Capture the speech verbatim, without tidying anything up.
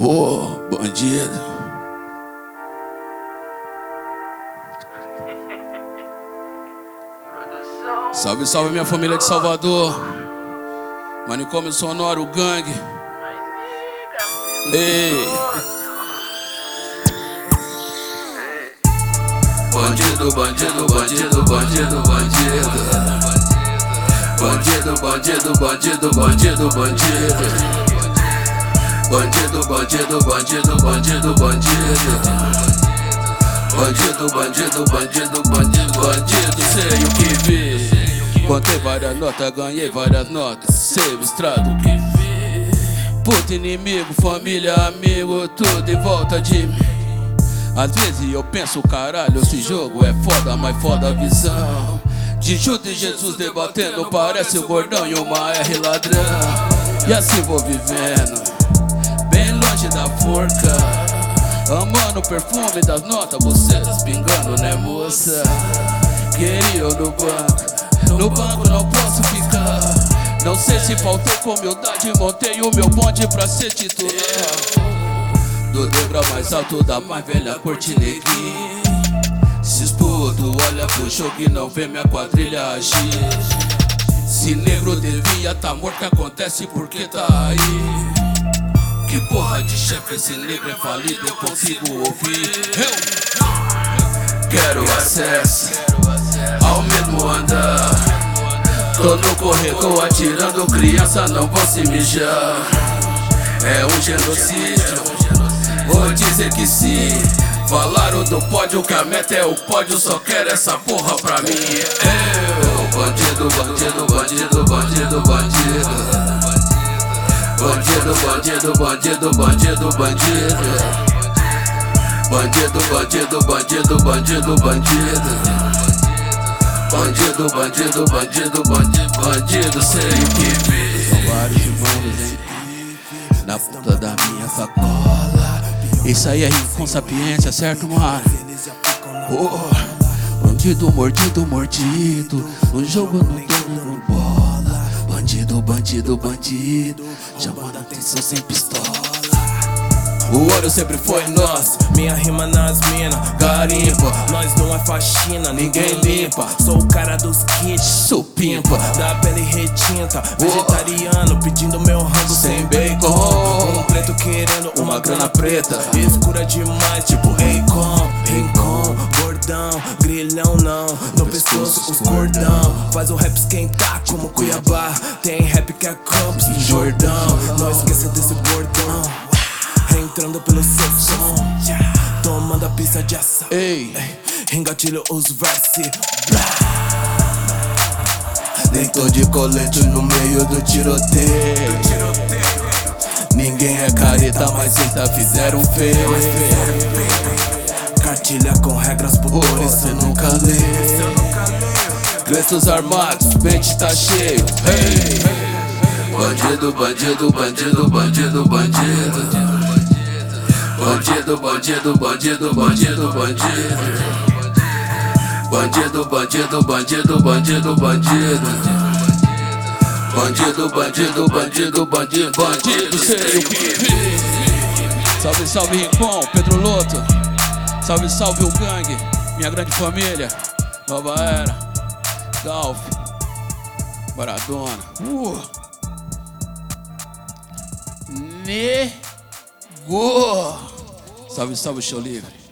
Ô, bandido. Salve, salve minha família de Salvador. Manicômio Sonoro, gangue. Ei. Bandido, bandido, bandido, bandido, bandido. Bandido, bandido, bandido, bandido, bandido. Bandido, bandido, bandido, bandido, bandido. Bandido, bandido, bandido, bandido, bandido. Sei o que vi. Contei várias notas, ganhei várias notas. Sei o estrado que vi. Puto inimigo, família, amigo, tudo em volta de mim. Às vezes eu penso, caralho, esse jogo é foda, mas foda a visão. De Judas e Jesus debatendo, parece o gordão e uma R ladrão. E assim vou vivendo, bem longe da forca, amando o perfume das notas, você despingando, né moça? Queria eu no banco, no banco não posso ficar. Não sei se faltei com humildade, montei o meu bonde pra ser titular. Do degrau mais alto da mais velha corte neguinho. Se esputo, olha pro jogo e não vê minha quadrilha agir. Se negro devia tá morto, que acontece porque tá aí. Que porra de chefe, esse negro é falido, eu consigo ouvir. Eu quero acesso ao mesmo andar. Tô no corredor atirando, criança não vão se mijar. É um genocídio, vou dizer que sim. Falaram do pódio, que a meta é o pódio, só quero essa porra pra mim. Eu, bandido, bandido, bandido, bandido, bandido. Bandido, bandido, bandido, bandido, bandido. Bandido, bandido, bandido, bandido, bandido. Bandido, bandido, bandido, bandido, bandido, sei o que vi. São vários irmãos, hein? Na ponta da minha sacola. Isso aí é com sapiência, certo, mano? Oh, bandido, mordido, mordido. No jogo não dando bola. Bandido, bandido, bandido. Chamando a atenção sem pistola. O ouro sempre foi nosso. Minha rima nas mina, garimpa. Nós não é faxina, ninguém limpa. Sou o cara dos kits, sou pimpa. Da pele retinta, vegetariano, pedindo meu rango sem bacon. Um preto querendo uma, uma grana preta. Escura demais, tipo Raycon, Rincon, gordão, grilhão não. No pescoço os cordão. Faz o rap esquentar como Cuiabá. Tem rap que é Campos e Jordão. Não esqueça desse bordão. Entrando pelo seu som, tomando a pista de ação. Ei, engatilho os versos. Nem tô de colete no meio do tiroteio. Ninguém é careta, mas ainda fizeram feio. Cartilha com regras pro oh, cê nunca leu. Crestos armados, pente tá cheio. Hey. Bandido, bandido, bandido, bandido, bandido. Bandido, bandido, bandido, bandido, bandido. Bandido, bandido, bandido, bandido, bandido. Bandido, bandido, bandido, bandido, bandido, sei o que vi. Salve, salve Rincon, Pedro Loto. Salve, salve o gangue, minha grande família. Nova Era, Galf, Maradona. Uh. Nego. Salve, salve, show livre.